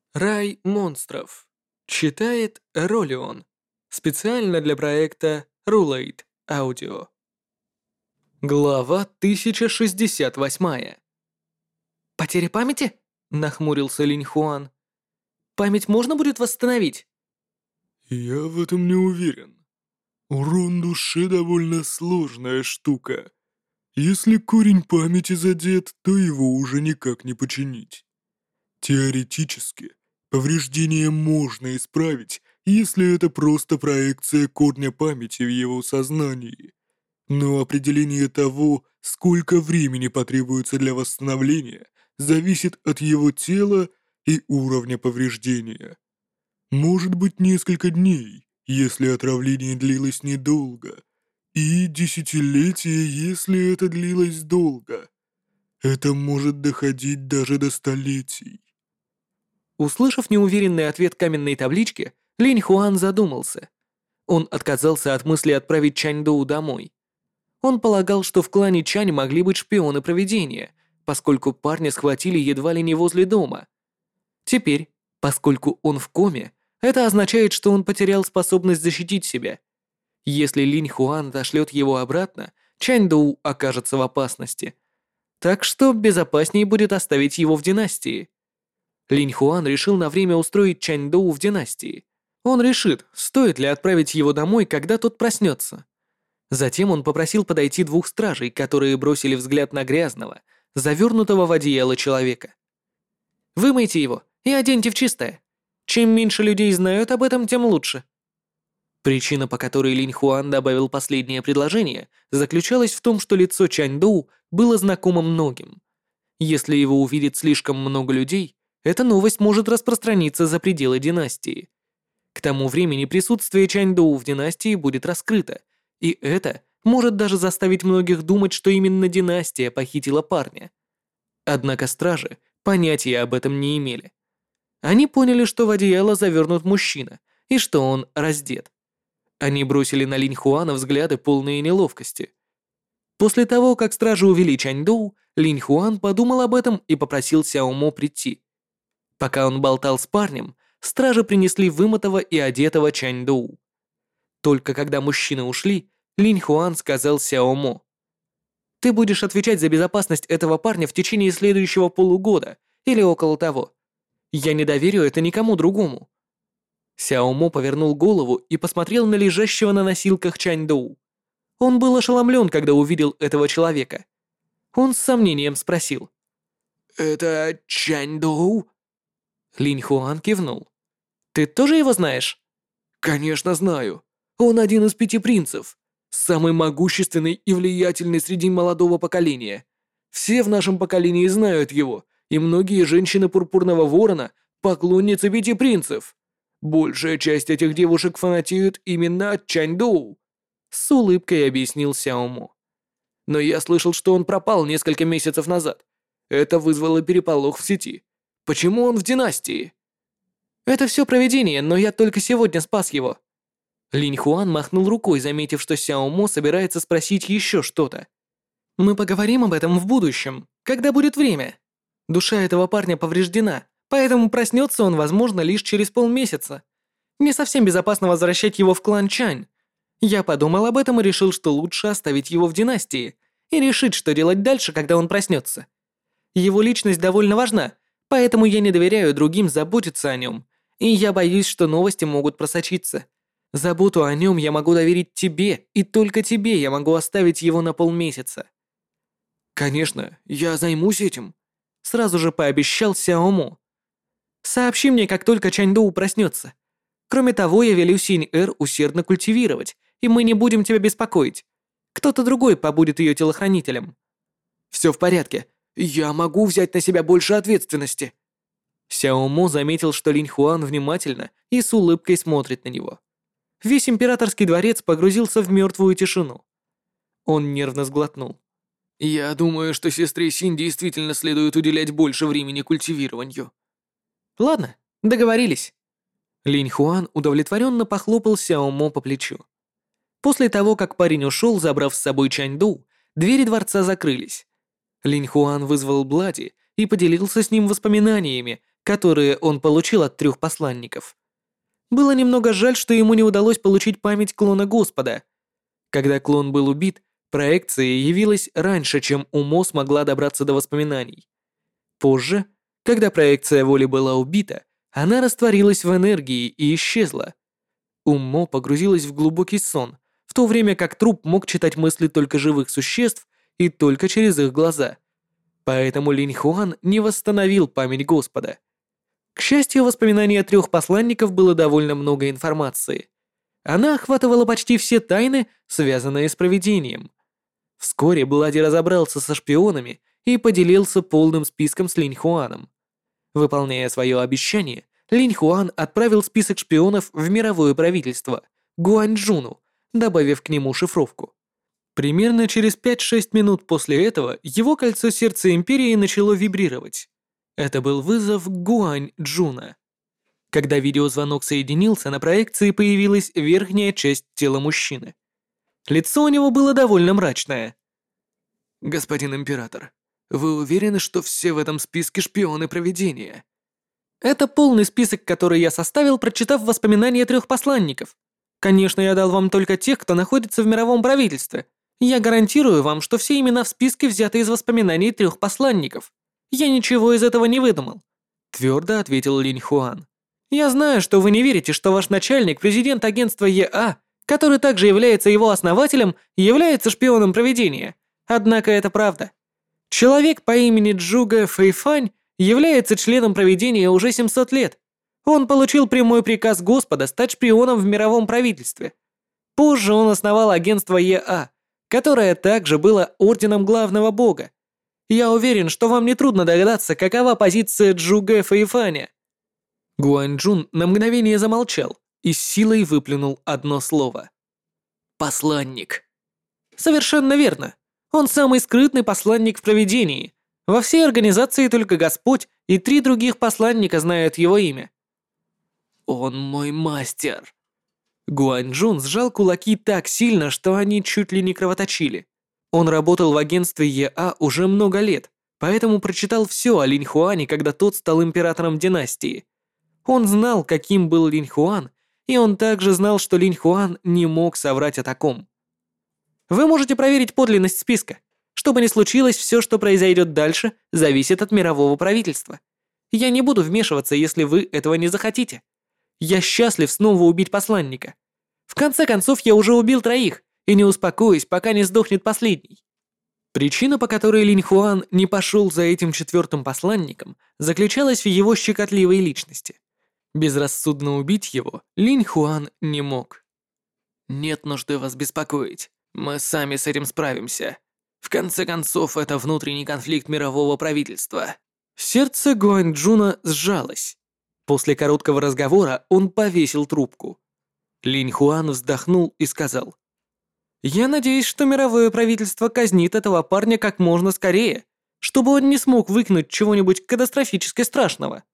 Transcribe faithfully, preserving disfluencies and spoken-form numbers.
Рай монстров. Читает Ролион. Специально для проекта Rulate Audio. Глава тысяча шестьдесят восемь. «Потеря памяти?» — нахмурился Линь Хуан. «Память можно будет восстановить?» Я в этом не уверен. Урон душе довольно сложная штука. Если корень памяти задет, то его уже никак не починить. Теоретически, повреждение можно исправить, если это просто проекция корня памяти в его сознании. Но определение того, сколько времени потребуется для восстановления, зависит от его тела и уровня повреждения. Может быть несколько дней, если отравление длилось недолго, и десятилетия, если это длилось долго. Это может доходить даже до столетий. Услышав неуверенный ответ каменной таблички, Линь Хуан задумался. Он отказался от мысли отправить Чань Доу домой. Он полагал, что в клане Чань могли быть шпионы провидения, поскольку парня схватили едва ли не возле дома. Теперь, поскольку он в коме, это означает, что он потерял способность защитить себя. Если Линь Хуан отошлет его обратно, Чань Доу окажется в опасности. Так что безопаснее будет оставить его в династии. Линь Хуан решил на время устроить Чань Доу в династии. Он решит, стоит ли отправить его домой, когда тот проснется. Затем он попросил подойти двух стражей, которые бросили взгляд на грязного, завернутого в одеяло человека. «Вымойте его и оденьте в чистое. Чем меньше людей знают об этом, тем лучше». Причина, по которой Линь Хуан добавил последнее предложение, заключалась в том, что лицо Чань Доу было знакомо многим. Если его увидит слишком много людей, эта новость может распространиться за пределы династии. К тому времени присутствие Чань Доу в династии будет раскрыто, и это может даже заставить многих думать, что именно династия похитила парня. Однако стражи понятия об этом не имели. Они поняли, что в одеяло завернут мужчина, и что он раздет. Они бросили на Линь Хуана взгляды, полные неловкости. После того, как стражи увели Чань Доу, Линь Хуан подумал об этом и попросил Сяо Мо прийти. Пока он болтал с парнем, стражи принесли вымытого и одетого Чань Доу. Только когда мужчины ушли, Линь Хуан сказал Сяо Мо: «Ты будешь отвечать за безопасность этого парня в течение следующего полугода или около того. Я не доверю это никому другому». Сяо Мо повернул голову и посмотрел на лежащего на носилках Чань Доу. Он был ошеломлен, когда увидел этого человека. Он с сомнением спросил: «Это Чань Доу?» Линь Хуан кивнул. «Ты тоже его знаешь?» «Конечно знаю. Он один из пяти принцев. Самый могущественный и влиятельный среди молодого поколения. Все в нашем поколении знают его, и многие женщины Пурпурного Ворона — поклонницы пяти принцев. Большая часть этих девушек фанатеют именно от Чань Доу», — с улыбкой объяснил Сяо Мо. «Но я слышал, что он пропал несколько месяцев назад. Это вызвало переполох в сети. Почему он в династии?» «Это все провидение, но я только сегодня спас его». Линь Хуан махнул рукой, заметив, что Сяо Мо собирается спросить еще что-то. «Мы поговорим об этом в будущем, когда будет время. Душа этого парня повреждена, поэтому проснется он, возможно, лишь через полмесяца. Не совсем безопасно возвращать его в клан Чань. Я подумал об этом и решил, что лучше оставить его в династии и решить, что делать дальше, когда он проснется. Его личность довольно важна, поэтому я не доверяю другим заботиться о нем, и я боюсь, что новости могут просочиться. Заботу о нем я могу доверить тебе, и только тебе я могу оставить его на полмесяца». «Конечно, я займусь этим», — сразу же пообещал Сяо Мо. «Сообщи мне, как только Чань Доу проснется. Кроме того, я велю Синь-Эр усердно культивировать, и мы не будем тебя беспокоить. Кто-то другой побудет ее телохранителем». «Все в порядке. Я могу взять на себя больше ответственности». Сяо Мо заметил, что Линь Хуан внимательно и с улыбкой смотрит на него. Весь императорский дворец погрузился в мертвую тишину. Он нервно сглотнул. «Я думаю, что сестре Синь действительно следует уделять больше времени культивированию». «Ладно, договорились». Линь Хуан удовлетворенно похлопал Сяо Мо по плечу. После того, как парень ушел, забрав с собой Чань Доу, двери дворца закрылись. Линь Хуан вызвал Блади и поделился с ним воспоминаниями, которые он получил от трех посланников. Было немного жаль, что ему не удалось получить память клона Господа. Когда клон был убит, проекция явилась раньше, чем Умо смогла добраться до воспоминаний. Позже, когда проекция воли была убита, она растворилась в энергии и исчезла. Умо погрузилась в глубокий сон, в то время как труп мог читать мысли только живых существ и только через их глаза. Поэтому Линь Хуан не восстановил память Господа. К счастью, в воспоминаниях трех посланников было довольно много информации. Она охватывала почти все тайны, связанные с провидением. Вскоре Блади разобрался со шпионами и поделился полным списком с Линь Хуаном. Выполняя свое обещание, Линь Хуан отправил список шпионов в мировое правительство, Гуанчжуну, добавив к нему шифровку. Примерно через пять-шесть минут после этого его кольцо сердца Империи начало вибрировать. Это был вызов Гуанчжуна. Когда видеозвонок соединился, на проекции появилась верхняя часть тела мужчины. Лицо у него было довольно мрачное. «Господин Император, вы уверены, что все в этом списке шпионы провидения?» Это полный список, который я составил, прочитав воспоминания трех посланников. Конечно, я дал вам только тех, кто находится в мировом правительстве. Я гарантирую вам, что все имена в списке взяты из воспоминаний трех посланников. Я ничего из этого не выдумал», — твердо ответил Линь Хуан. «Я знаю, что вы не верите, что ваш начальник, президент агентства ЕА, который также является его основателем, является шпионом провидения. Однако это правда. Человек по имени Джуга Фэйфань является членом провидения уже семьсот лет. Он получил прямой приказ Господа стать шпионом в мировом правительстве. Позже он основал агентство ЕА, которое также было орденом главного бога. Я уверен, что вам нетрудно догадаться, какова позиция Джуга Фэйфаня». Гуанчжун на мгновение замолчал и с силой выплюнул одно слово. «Посланник». «Совершенно верно. Он самый скрытный посланник в провидении. Во всей организации только Господь и три других посланника знают его имя». «Он мой мастер». Гуанчжун сжал кулаки так сильно, что они чуть ли не кровоточили. Он работал в агентстве ЕА уже много лет, поэтому прочитал все о Линь Хуане, когда тот стал императором династии. Он знал, каким был Линь Хуан, и он также знал, что Линь Хуан не мог соврать о таком. Вы можете проверить подлинность списка. Что бы ни случилось, все, что произойдет дальше, зависит от мирового правительства. Я не буду вмешиваться, если вы этого не захотите. Я счастлив снова убить посланника. В конце концов, я уже убил троих, и не успокоюсь, пока не сдохнет последний». Причина, по которой Линь Хуан не пошел за этим четвертым посланником, заключалась в его щекотливой личности. Безрассудно убить его Линь Хуан не мог. «Нет нужды вас беспокоить. Мы сами с этим справимся. В конце концов, это внутренний конфликт мирового правительства». Сердце Гуанчжуна сжалось. После короткого разговора он повесил трубку. Линь Хуан вздохнул и сказал: «Я надеюсь, что мировое правительство казнит этого парня как можно скорее, чтобы он не смог выкинуть чего-нибудь катастрофически страшного.